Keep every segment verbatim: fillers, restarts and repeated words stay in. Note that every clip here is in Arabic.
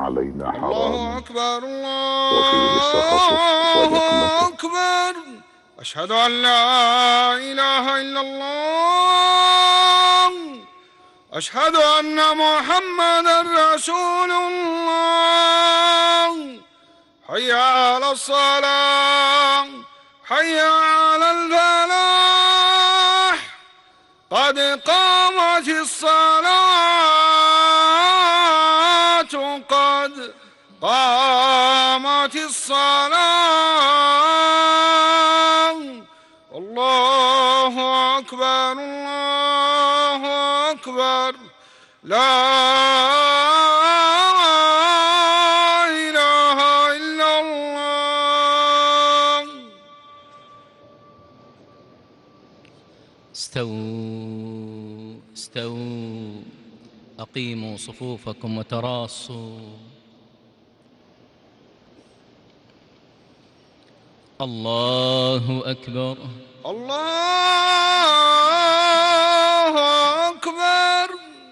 علينا الله حراما، أكبر وفيه التخصص الله ونقمته. أكبر. أشهد أن لا إله إلا الله. أشهد أن محمدا رسول الله. حي على الصلاة، حي على الفلاح، قد قامت الصلاة، قد قامت الصلاة. الله أكبر الله أكبر. لا إله إلا الله. استووا استووا، أقيموا صفوفكم وتراصوا. الله أكبر الله أكبر.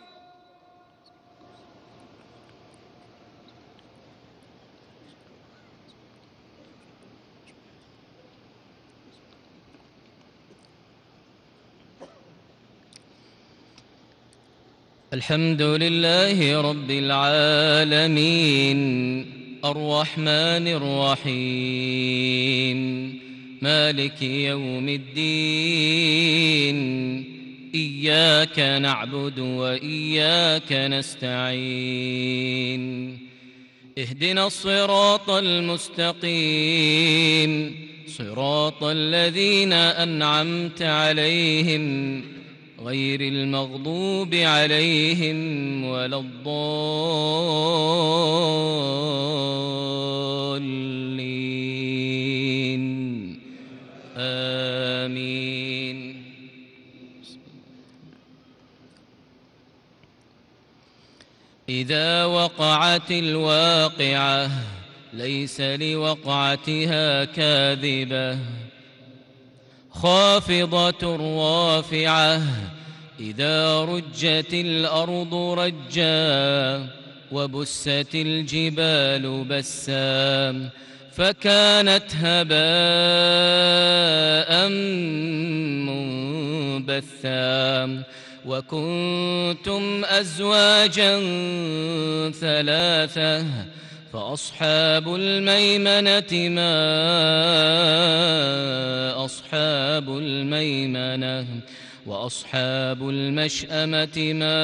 الحمد لله رب العالمين، الرحمن الرحيم، مالك يوم الدين. إياك نعبد وإياك نستعين. اهدنا الصراط المستقيم، صراط الذين أنعمت عليهم، غير المغضوب عليهم ولا الضالين. آمين. إذا وقعت الواقعة ليس لوقعتها كاذبة، خافضة رافعة. إذا رجت الأرض رجا، وبست الجبال بسا، فكانت هباء منبثا. وكنتم أزواجا ثلاثة، فأصحاب الميمنة ما أصحاب الميمنة، وأصحاب المشأمة ما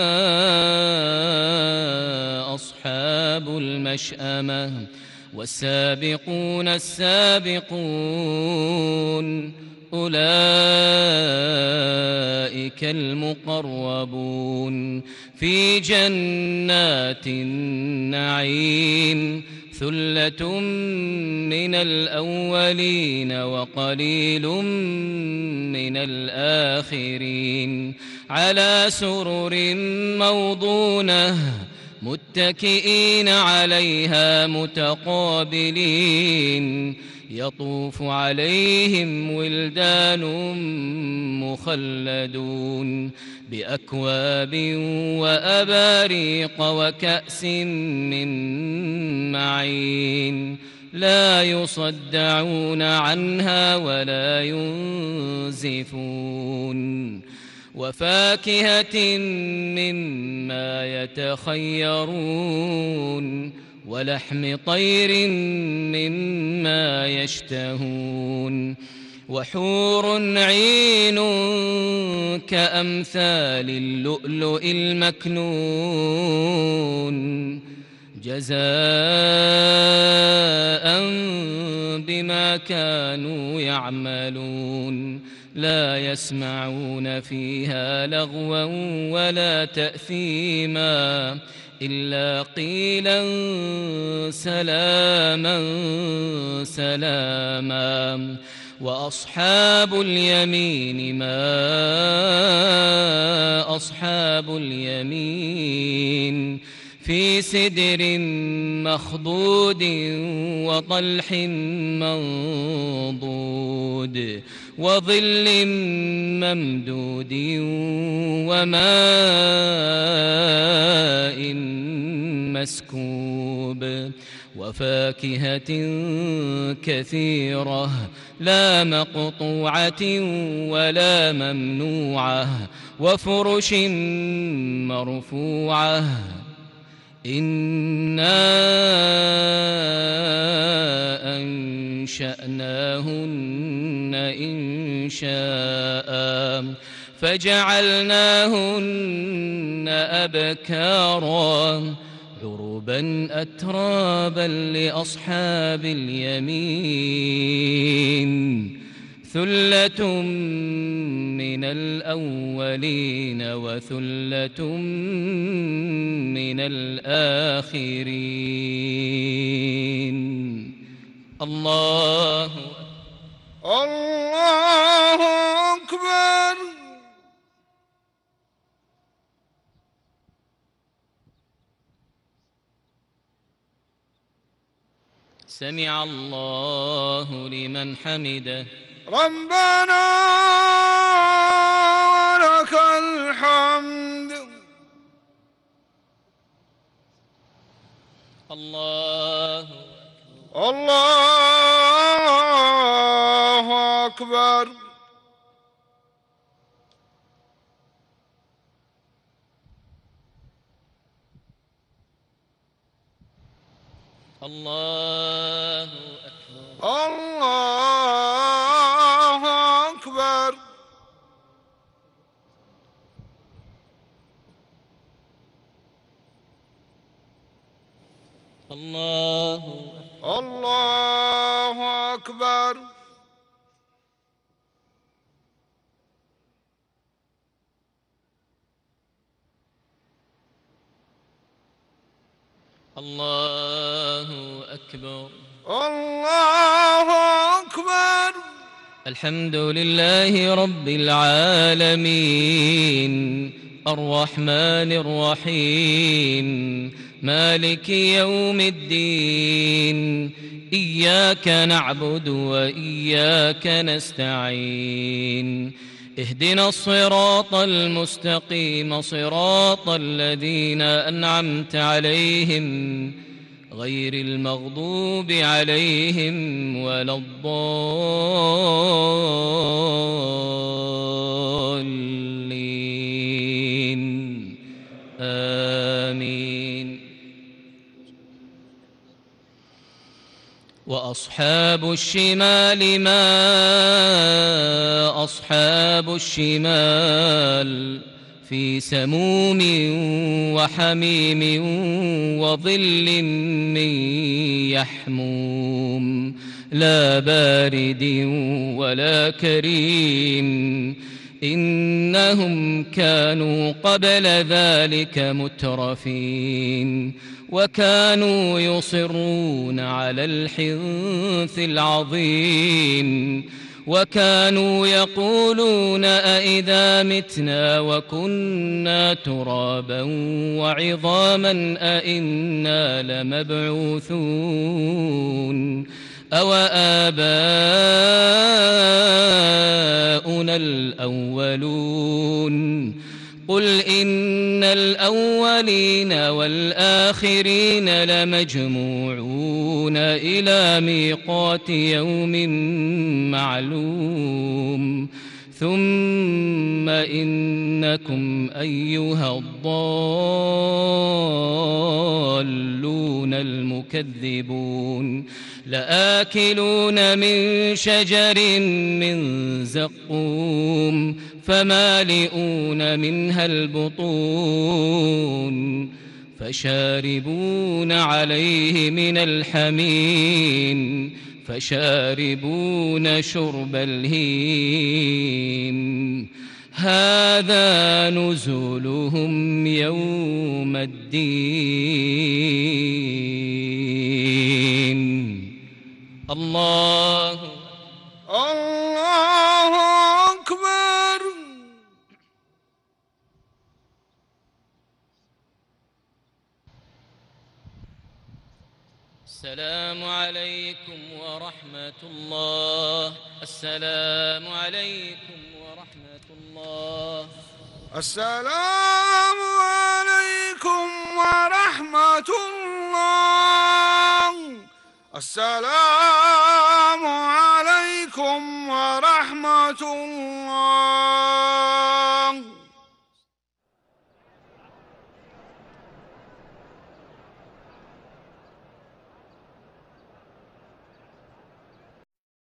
أصحاب المشأمة. والسابقون السابقون أولئك المقربون في جنات النعيم. ثلة من الأولين وقليل من الآخرين، على سرر موضونة متكئين عليها متقابلين. يطوف عليهم ولدان مخلدون بأكواب وأباريق وكأس من معين، لا يصدعون عنها ولا ينزفون. وفاكهة مما يتخيرون، ولحم طير مما يشتهون. وحور عين كأمثال اللؤلؤ المكنون، جزاء بما كانوا يعملون. لا يسمعون فيها لغوا ولا تأثيما، إلا قيلا سلاما سلاما. وأصحاب اليمين ما أصحاب اليمين، في سدر مخضود وطلح منضود، وظل ممدود وماء مسكوب وفاكهة كثيرة لا مقطوعة ولا ممنوعة وفرش مرفوعة إنا أنشأناهن إنشاء فجعلناهن أبكارا عربا أترابا لأصحاب اليمين ثلة من الأولين وثلة من الآخرين الله الله أكبر. سمع الله لمن حمده. ربنا ولك الحمد. الله الله أكبر. الله أكبر. الله أكبر. الله الله أكبر. الله أكبر. الله أكبر. الحمد لله رب العالمين الرحمن الرحيم مالك يوم الدين إياك نعبد وإياك نستعين اهدنا الصراط المستقيم صراط الذين أنعمت عليهم غير المغضوب عليهم ولا الضالين آمين. وأصحاب الشمال ما أصحاب الشمال في سموم وحميم وظل من يحموم لا بارد ولا كريم إنهم كانوا قبل ذلك مترفين وكانوا يصرون على الحنث العظيم وكانوا يقولون أئذا متنا وكنا ترابا وعظاما أئنا لمبعوثون أو آباؤنا الأولون قل إن الأولين والآخرين لمجموعون إلى ميقات يوم معلوم ثم إنكم أيها الضالون المكذبون لآكلون من شجر من زقوم فمالئون منها البطون فشاربون عليه من الحميم فشاربون شرب الهيم هذا نزلهم يوم الدين. الله الله أكبر. السلام عليكم ورحمة الله. السلام عليكم ورحمة الله. السلام عليكم ورحمة الله. السلام عليكم ورحمة الله.